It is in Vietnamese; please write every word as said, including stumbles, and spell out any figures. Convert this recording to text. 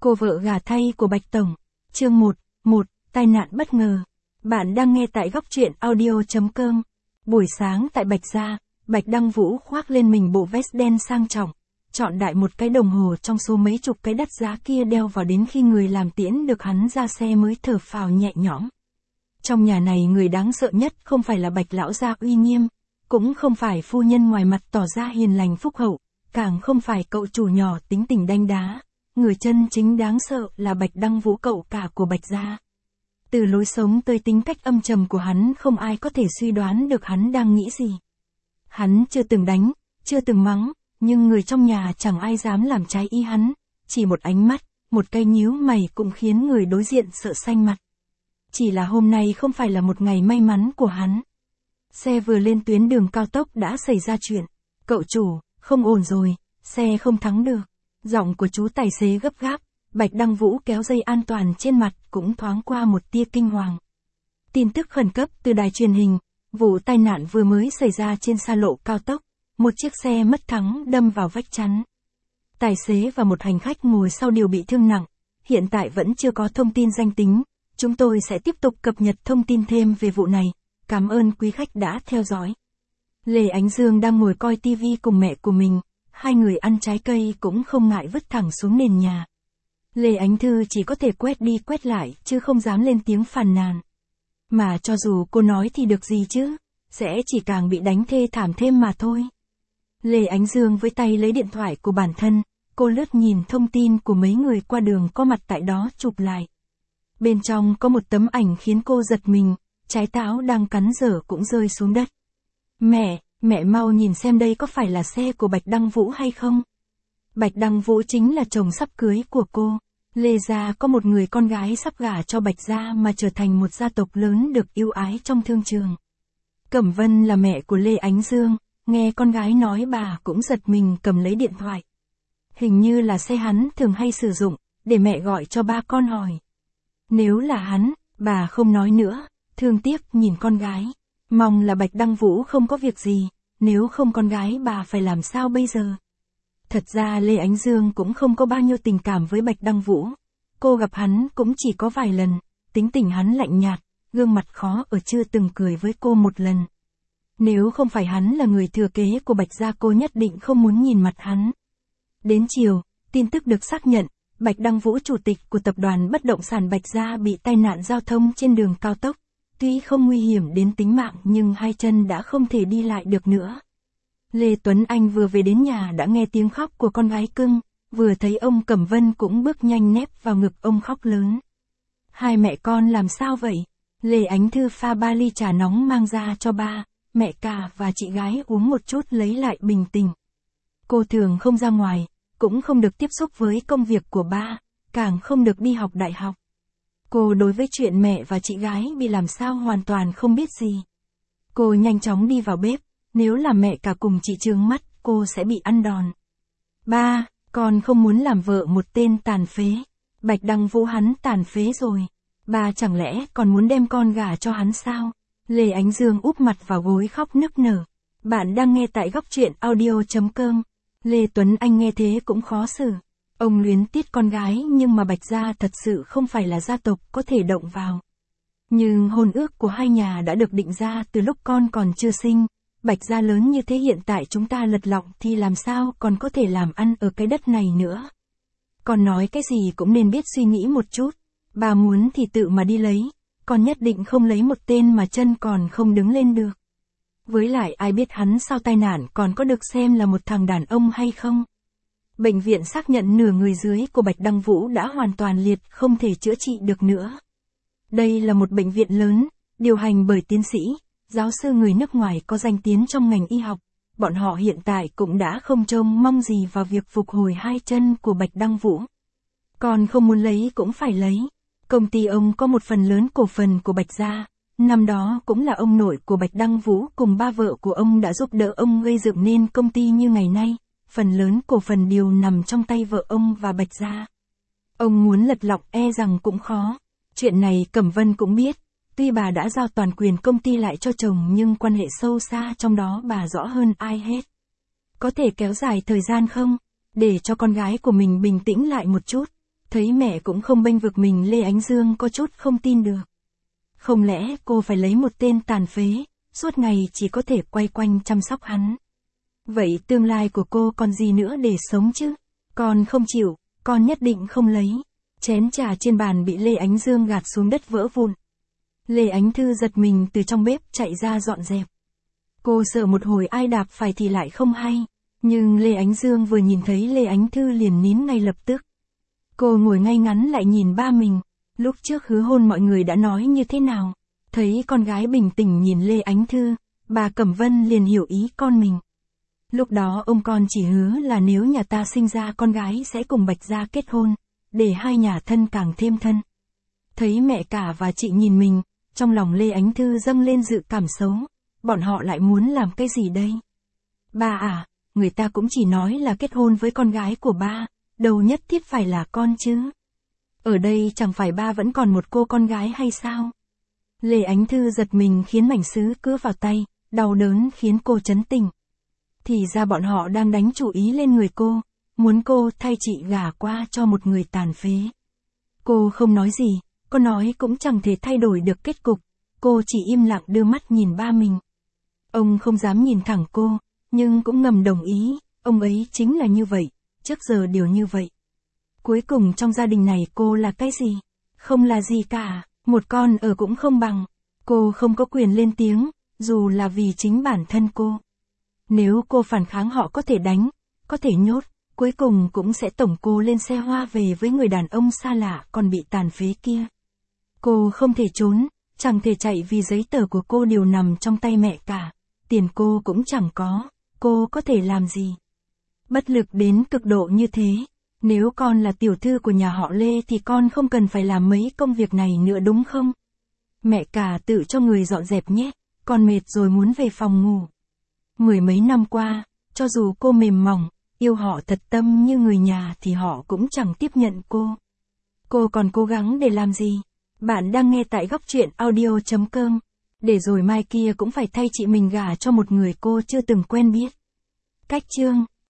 Cô vợ gả thay của Bạch Tổng. Chương một, một, tai nạn bất ngờ. Bạn đang nghe tại góc truyện audio chấm com. Buổi sáng tại Bạch Gia, Bạch Đăng Vũ khoác lên mình bộ vest đen sang trọng, chọn đại một cái đồng hồ trong số mấy chục cái đắt giá kia đeo vào đến khi người làm tiễn được hắn ra xe mới thở phào nhẹ nhõm. Trong nhà này người đáng sợ nhất không phải là Bạch lão gia uy nghiêm, cũng không phải phu nhân ngoài mặt tỏ ra hiền lành phúc hậu, càng không phải cậu chủ nhỏ tính tình đanh đá. Người chân chính đáng sợ là Bạch Đăng Vũ, cậu cả của Bạch Gia. Từ lối sống tới tính cách âm trầm của hắn, không ai có thể suy đoán được hắn đang nghĩ gì. Hắn chưa từng đánh, chưa từng mắng, nhưng người trong nhà chẳng ai dám làm trái ý hắn. Chỉ một ánh mắt, một cái nhíu mày cũng khiến người đối diện sợ xanh mặt. Chỉ là hôm nay không phải là một ngày may mắn của hắn. Xe vừa lên tuyến đường cao tốc đã xảy ra chuyện. Cậu chủ, không ổn rồi, xe không thắng được. Giọng của chú tài xế gấp gáp, Bạch Đăng Vũ kéo dây an toàn trên mặt cũng thoáng qua một tia kinh hoàng. Tin tức khẩn cấp từ đài truyền hình, vụ tai nạn vừa mới xảy ra trên xa lộ cao tốc, một chiếc xe mất thắng đâm vào vách chắn. Tài xế và một hành khách ngồi sau đều bị thương nặng, hiện tại vẫn chưa có thông tin danh tính, chúng tôi sẽ tiếp tục cập nhật thông tin thêm về vụ này, cảm ơn quý khách đã theo dõi. Lê Ánh Dương đang ngồi coi tivi cùng mẹ của mình. Hai người ăn trái cây cũng không ngại vứt thẳng xuống nền nhà. Lê Ánh Thư chỉ có thể quét đi quét lại, chứ không dám lên tiếng phàn nàn. Mà cho dù cô nói thì được gì chứ, sẽ chỉ càng bị đánh thê thảm thêm mà thôi. Lê Ánh Dương với tay lấy điện thoại của bản thân, cô lướt nhìn thông tin của mấy người qua đường có mặt tại đó chụp lại. Bên trong có một tấm ảnh khiến cô giật mình, trái táo đang cắn dở cũng rơi xuống đất. Mẹ! Mẹ mau nhìn xem đây có phải là xe của Bạch Đăng Vũ hay không? Bạch Đăng Vũ chính là chồng sắp cưới của cô. Lê gia có một người con gái sắp gả cho Bạch gia mà trở thành một gia tộc lớn được yêu ái trong thương trường. Cẩm Vân là mẹ của Lê Ánh Dương, nghe con gái nói bà cũng giật mình cầm lấy điện thoại. Hình như là xe hắn thường hay sử dụng, để mẹ gọi cho ba con hỏi. Nếu là hắn, bà không nói nữa, thương tiếc nhìn con gái. Mong là Bạch Đăng Vũ không có việc gì, nếu không con gái bà phải làm sao bây giờ? Thật ra Lê Ánh Dương cũng không có bao nhiêu tình cảm với Bạch Đăng Vũ. Cô gặp hắn cũng chỉ có vài lần, tính tình hắn lạnh nhạt, gương mặt khó ở, chưa từng cười với cô một lần. Nếu không phải hắn là người thừa kế của Bạch gia, cô nhất định không muốn nhìn mặt hắn. Đến chiều, tin tức được xác nhận, Bạch Đăng Vũ, chủ tịch của tập đoàn bất động sản Bạch gia, bị tai nạn giao thông trên đường cao tốc. Tuy không nguy hiểm đến tính mạng nhưng hai chân đã không thể đi lại được nữa. Lê Tuấn Anh vừa về đến nhà đã nghe tiếng khóc của con gái cưng, vừa thấy ông Cẩm Vân cũng bước nhanh nép vào ngực ông khóc lớn. Hai mẹ con làm sao vậy? Lê Ánh Thư pha ba ly trà nóng mang ra cho ba, mẹ cả và chị gái uống một chút lấy lại bình tĩnh. Cô thường không ra ngoài, cũng không được tiếp xúc với công việc của ba, càng không được đi học đại học. Cô đối với chuyện mẹ và chị gái bị làm sao hoàn toàn không biết gì. Cô nhanh chóng đi vào bếp, nếu là mẹ cả cùng chị trướng mắt, cô sẽ bị ăn đòn. Ba, con không muốn làm vợ một tên tàn phế. Bạch Đăng Vũ hắn tàn phế rồi. Ba chẳng lẽ còn muốn đem con gả cho hắn sao? Lê Ánh Dương úp mặt vào gối khóc nức nở. Bạn đang nghe tại góc truyện audio chấm com. Lê Tuấn Anh nghe thế cũng khó xử. Ông luyến tiếc con gái nhưng mà Bạch gia thật sự không phải là gia tộc có thể động vào. Nhưng hôn ước của hai nhà đã được định ra từ lúc con còn chưa sinh. Bạch gia lớn như thế hiện tại chúng ta lật lọng thì làm sao còn có thể làm ăn ở cái đất này nữa. Con nói cái gì cũng nên biết suy nghĩ một chút. Bà muốn thì tự mà đi lấy. Con nhất định không lấy một tên mà chân còn không đứng lên được. Với lại ai biết hắn sau tai nạn còn có được xem là một thằng đàn ông hay không. Bệnh viện xác nhận nửa người dưới của Bạch Đăng Vũ đã hoàn toàn liệt, không thể chữa trị được nữa. Đây là một bệnh viện lớn, điều hành bởi tiến sĩ, giáo sư người nước ngoài có danh tiếng trong ngành y học. Bọn họ hiện tại cũng đã không trông mong gì vào việc phục hồi hai chân của Bạch Đăng Vũ. Còn không muốn lấy cũng phải lấy. Công ty ông có một phần lớn cổ phần của Bạch gia. Năm đó cũng là ông nội của Bạch Đăng Vũ cùng ba vợ của ông đã giúp đỡ ông gây dựng nên công ty như ngày nay. Phần lớn cổ phần đều nằm trong tay vợ ông và Bạch gia. Ông muốn lật lọng e rằng cũng khó. Chuyện này Cẩm Vân cũng biết. Tuy bà đã giao toàn quyền công ty lại cho chồng nhưng quan hệ sâu xa trong đó bà rõ hơn ai hết. Có thể kéo dài thời gian không? Để cho con gái của mình bình tĩnh lại một chút. Thấy mẹ cũng không bênh vực mình, Lê Ánh Dương có chút không tin được. Không lẽ cô phải lấy một tên tàn phế, suốt ngày chỉ có thể quay quanh chăm sóc hắn. Vậy tương lai của cô còn gì nữa để sống chứ? Con không chịu, con nhất định không lấy. Chén trà trên bàn bị Lê Ánh Dương gạt xuống đất vỡ vụn. Lê Ánh Thư giật mình từ trong bếp chạy ra dọn dẹp. Cô sợ một hồi ai đạp phải thì lại không hay. Nhưng Lê Ánh Dương vừa nhìn thấy Lê Ánh Thư liền nín ngay lập tức. Cô ngồi ngay ngắn lại nhìn ba mình. Lúc trước hứa hôn mọi người đã nói như thế nào? Thấy con gái bình tĩnh nhìn Lê Ánh Thư, bà Cẩm Vân liền hiểu ý con mình. Lúc đó ông con chỉ hứa là nếu nhà ta sinh ra con gái sẽ cùng Bạch Gia kết hôn, để hai nhà thân càng thêm thân. Thấy mẹ cả và chị nhìn mình, trong lòng Lê Ánh Thư dâng lên dự cảm xấu. Bọn họ lại muốn làm cái gì đây? Ba à, người ta cũng chỉ nói là kết hôn với con gái của ba, đâu nhất thiết phải là con chứ. Ở đây chẳng phải ba vẫn còn một cô con gái hay sao? Lê Ánh Thư giật mình khiến mảnh sứ cứa vào tay, đau đớn khiến cô chấn tỉnh. Thì ra bọn họ đang đánh chủ ý lên người cô, muốn cô thay chị gả qua cho một người tàn phế. Cô không nói gì, cô nói cũng chẳng thể thay đổi được kết cục, cô chỉ im lặng đưa mắt nhìn ba mình. Ông không dám nhìn thẳng cô, nhưng cũng ngầm đồng ý, ông ấy chính là như vậy, trước giờ đều như vậy. Cuối cùng trong gia đình này cô là cái gì? Không là gì cả, một con ở cũng không bằng. Cô không có quyền lên tiếng, dù là vì chính bản thân cô. Nếu cô phản kháng họ có thể đánh, có thể nhốt, cuối cùng cũng sẽ tổng cô lên xe hoa về với người đàn ông xa lạ còn bị tàn phế kia. Cô không thể trốn, chẳng thể chạy vì giấy tờ của cô đều nằm trong tay mẹ cả. Tiền cô cũng chẳng có, cô có thể làm gì? Bất lực đến cực độ như thế. Nếu con là tiểu thư của nhà họ Lê thì con không cần phải làm mấy công việc này nữa đúng không? Mẹ cả tự cho người dọn dẹp nhé, con mệt rồi muốn về phòng ngủ. Mười mấy năm qua, cho dù cô mềm mỏng, yêu họ thật tâm như người nhà thì họ cũng chẳng tiếp nhận cô. Cô còn cố gắng để làm gì? Bạn đang nghe tại góc truyện audio chấm com. Để rồi mai kia cũng phải thay chị mình gả cho một người cô chưa từng quen biết. Cách chương